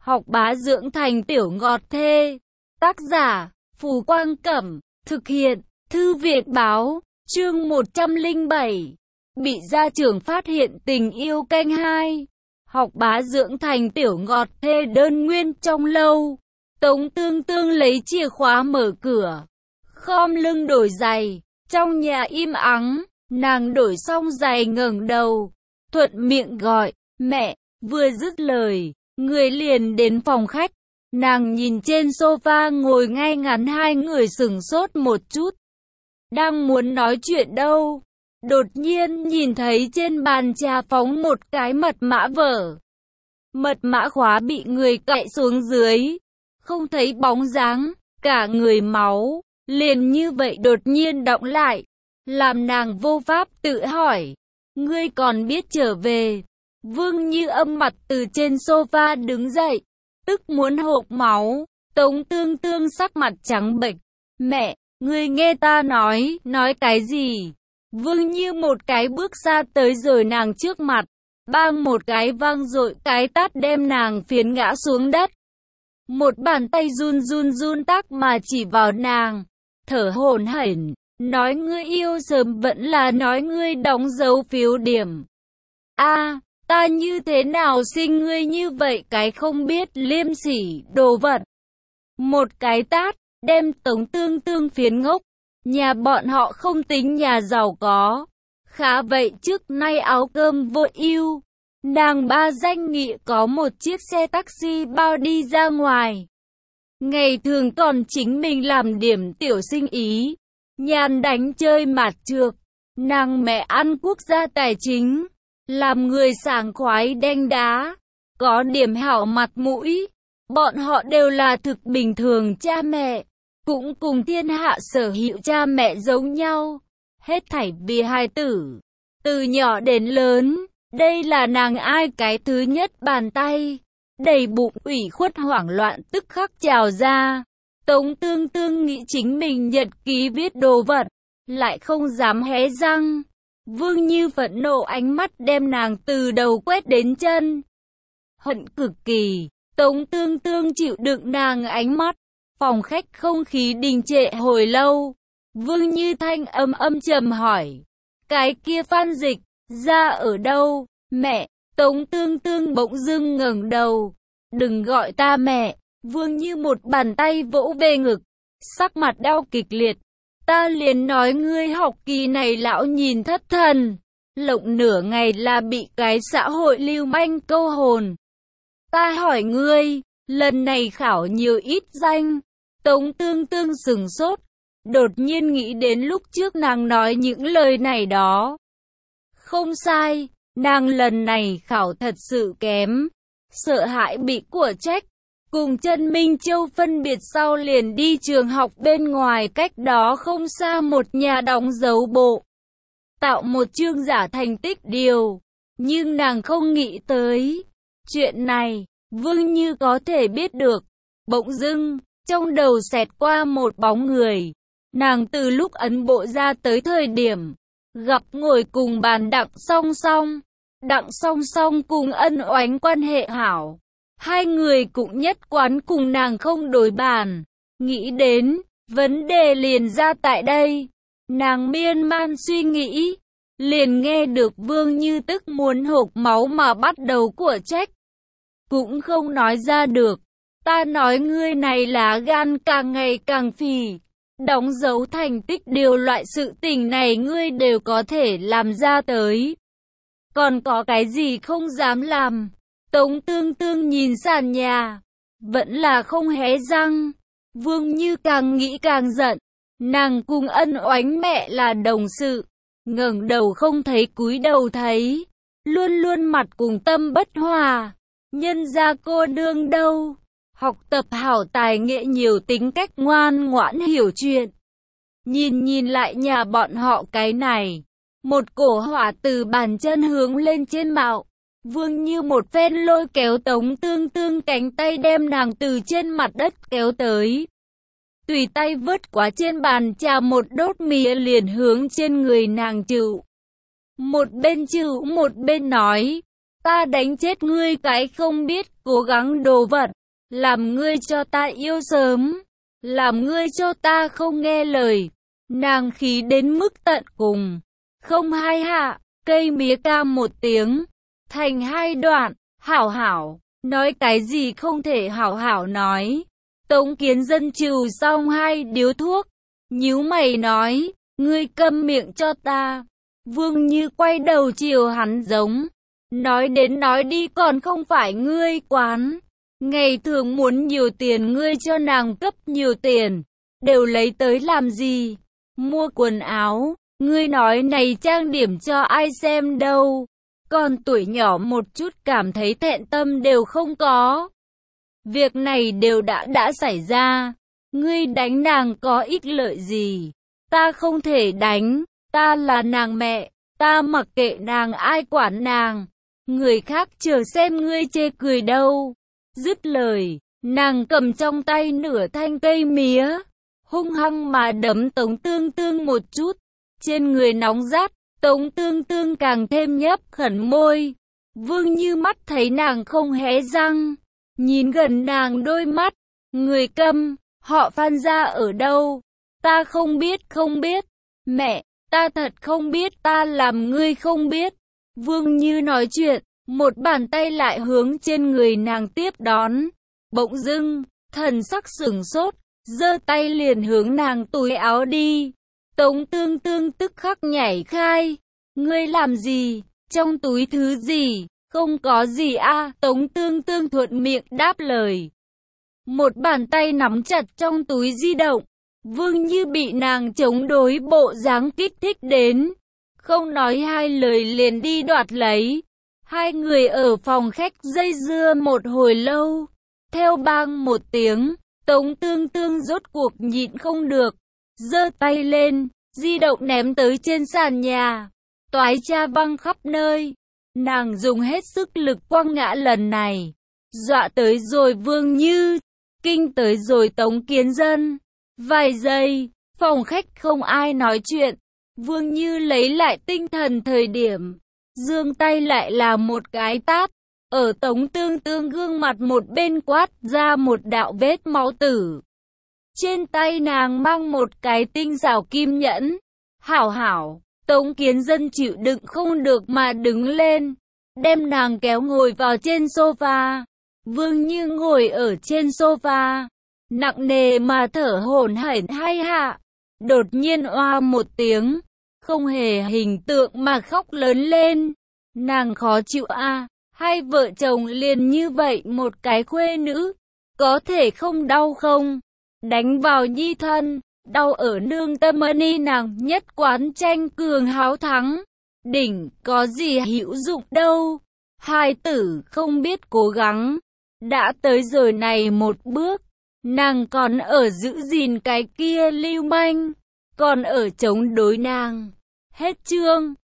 Học bá dưỡng thành tiểu ngọt thê. Tác giả, Phù Quang Cẩm. Thực hiện, Thư viện Báo. Chương 107. Bị gia trưởng phát hiện tình yêu canh hai. Học bá dưỡng thành tiểu ngọt thê đơn nguyên trong lâu. Tống Tương Tương lấy chìa khóa mở cửa, khom lưng đổi giày. Trong nhà im ắng, nàng đổi xong giày ngẩng đầu, thuận miệng gọi, mẹ. Vừa dứt lời, người liền đến phòng khách. Nàng nhìn trên sofa ngồi ngay ngắn hai người sửng sốt một chút. Đang muốn nói chuyện đâu, đột nhiên nhìn thấy trên bàn trà phóng một cái mật mã vở. Mật mã khóa bị người cạy xuống dưới, không thấy bóng dáng, cả người máu, liền như vậy đột nhiên đọng lại, làm nàng vô pháp tự hỏi, ngươi còn biết trở về. Vương Như âm mặt từ trên sofa đứng dậy, tức muốn hộc máu. Tống Tương Tương sắc mặt trắng bệch, mẹ, ngươi nghe ta nói cái gì? Vương Như một cái bước ra tới rồi nàng trước mặt, bang một cái vang dội cái tát đem nàng phiến ngã xuống đất. Một bàn tay run tác mà chỉ vào nàng, thở hổn hển, nói ngươi yêu sớm vẫn là nói ngươi đóng dấu phiếu điểm. A, ta như thế nào sinh ngươi như vậy cái không biết liêm sỉ đồ vật. Một cái tát, đem Tống Tương Tương phiến ngốc. Nhà bọn họ không tính nhà giàu có, khá vậy trước nay áo cơm vô ưu. Nàng ba danh nghị có một chiếc xe taxi bao đi ra ngoài. Ngày thường còn chính mình làm điểm tiểu sinh ý, nhàn đánh chơi mạt trược. Nàng mẹ ăn quốc gia tài chính, làm người sảng khoái đanh đá, có điểm hảo mặt mũi. Bọn họ đều là thực bình thường cha mẹ, cũng cùng thiên hạ sở hữu cha mẹ giống nhau, hết thảy vì hài tử, từ nhỏ đến lớn. Đây là nàng ai cái thứ nhất bàn tay, đầy bụng ủy khuất hoảng loạn tức khắc trào ra. Tống Tương Tương nghĩ chính mình nhật ký viết đồ vật, lại không dám hé răng. Vương Như phẫn nộ ánh mắt đem nàng từ đầu quét đến chân. Hận cực kỳ, Tống Tương Tương chịu đựng nàng ánh mắt. Phòng khách không khí đình trệ hồi lâu. Vương Như thanh âm trầm hỏi, cái kia Phan Dịch ra ở đâu? Mẹ. Tống Tương Tương bỗng dưng ngẩng đầu, đừng gọi ta mẹ. Vương Như một bàn tay vỗ về ngực, sắc mặt đau kịch liệt. Ta liền nói ngươi học kỳ này lão nhìn thất thần, lộng nửa ngày là bị cái xã hội lưu manh câu hồn. Ta hỏi ngươi, lần này khảo nhiều ít danh? Tống Tương Tương sửng sốt, đột nhiên nghĩ đến lúc trước nàng nói những lời này đó. Không sai, nàng lần này khảo thật sự kém, sợ hãi bị của trách. Cùng Trần Minh Châu phân biệt sau liền đi trường học bên ngoài cách đó không xa một nhà đóng dấu bộ, tạo một chương giả thành tích điều. Nhưng nàng không nghĩ tới, chuyện này, Vương Như có thể biết được. Bỗng dưng, trong đầu xẹt qua một bóng người. Nàng từ lúc ấn bộ ra tới thời điểm, gặp ngồi cùng bàn Đặng Song Song. Đặng Song Song cùng Ân Oánh quan hệ hảo. Hai người cũng nhất quán cùng nàng không đối bàn. Nghĩ đến, vấn đề liền ra tại đây. Nàng miên man suy nghĩ, liền nghe được Vương Như tức muốn hộc máu mà bắt đầu của trách. Cũng không nói ra được. Ta nói ngươi này lá gan càng ngày càng phì. Đóng dấu thành tích điều loại sự tình này ngươi đều có thể làm ra tới. Còn có cái gì không dám làm? Tống Tương Tương nhìn sàn nhà, vẫn là không hé răng. Vương Như càng nghĩ càng giận. Nàng cùng Ân Oánh mẹ là đồng sự, ngẩng đầu không thấy cúi đầu thấy, luôn luôn mặt cùng tâm bất hòa. Nhân gia cô nương đâu, học tập hảo tài nghệ nhiều tính cách ngoan ngoãn hiểu chuyện. Nhìn lại nhà bọn họ cái này, một cổ hỏa từ bàn chân hướng lên trên mạo. Vương Như một phen lôi kéo Tống Tương Tương cánh tay đem nàng từ trên mặt đất kéo tới. Tùy tay vứt qua trên bàn trà một đốt mía liền hướng trên người nàng chịu. Một bên chịu một bên nói, Ta đánh chết ngươi cái không biết cố gắng đồ vật, làm ngươi cho ta yêu sớm, làm ngươi cho ta không nghe lời. Nàng khí đến mức tận cùng, không hai hạ, cây mía ca một tiếng, thành hai đoạn, hảo hảo, nói cái gì không thể hảo hảo nói. Tống Kiến Dân trừ xong hai điếu thuốc, nhíu mày nói, ngươi câm miệng cho ta. Vương Như quay đầu chiều hắn giống, nói đến nói đi còn không phải ngươi quán. Ngày thường muốn nhiều tiền ngươi cho nàng cấp nhiều tiền, đều lấy tới làm gì? Mua quần áo, ngươi nói này trang điểm cho ai xem đâu. Còn tuổi nhỏ một chút cảm thấy thẹn tâm đều không có. Việc này đều đã xảy ra. Ngươi đánh nàng có ích lợi gì? Ta không thể đánh, ta là nàng mẹ, ta mặc kệ nàng ai quản nàng. Người khác chờ xem ngươi chê cười đâu. Dứt lời, nàng cầm trong tay nửa thanh cây mía, hung hăng mà đấm Tống Tương Tương một chút. Trên người nóng rát, Tống Tương Tương càng thêm nhấp khẩn môi. Vương Như mắt thấy nàng không hé răng, nhìn gần nàng đôi mắt, người câm, họ Phan gia ở đâu? Ta không biết, mẹ, ta thật không biết, ta làm ngươi không biết. Vương Như nói chuyện, một bàn tay lại hướng trên người nàng tiếp đón. Bỗng dưng, thần sắc sửng sốt, giơ tay liền hướng nàng túi áo đi. Tống Tương Tương tức khắc nhảy khai. Ngươi làm gì? Trong túi thứ gì? Không có gì a. Tống Tương Tương thuận miệng đáp lời. Một bàn tay nắm chặt trong túi di động. Vương Như bị nàng chống đối bộ dáng kích thích đến, không nói hai lời liền đi đoạt lấy. Hai người ở phòng khách dây dưa một hồi lâu. Theo bang một tiếng, Tống Tương Tương rốt cuộc nhịn không được, giơ tay lên, di động ném tới trên sàn nhà. Toái cha văng khắp nơi. Nàng dùng hết sức lực quăng ngã lần này, dọa tới rồi Vương Như, kinh tới rồi Tống Kiến Dân. Vài giây, phòng khách không ai nói chuyện. Vương Như lấy lại tinh thần thời điểm, giương tay lại là một cái tát, ở Tống Tương Tương gương mặt một bên quát ra một đạo vết máu tử. Trên tay nàng mang một cái tinh xảo kim nhẫn. Hảo hảo, Tống Kiến Dân chịu đựng không được mà đứng lên, đem nàng kéo ngồi vào trên sofa. Vương Như ngồi ở trên sofa, nặng nề mà thở hổn hển hai hạ. Đột nhiên oa một tiếng, không hề hình tượng mà khóc lớn lên. Nàng khó chịu a, hai vợ chồng liền như vậy một cái khuê nữ, có thể không đau không? Đánh vào nhi thân, đau ở nương tâm ni nàng nhất quán tranh cường háo thắng. Đỉnh, có gì hữu dụng đâu. Hai tử không biết cố gắng, đã tới rồi này một bước, nàng còn ở giữ gìn cái kia lưu manh, còn ở chống đối nàng. Hết chương.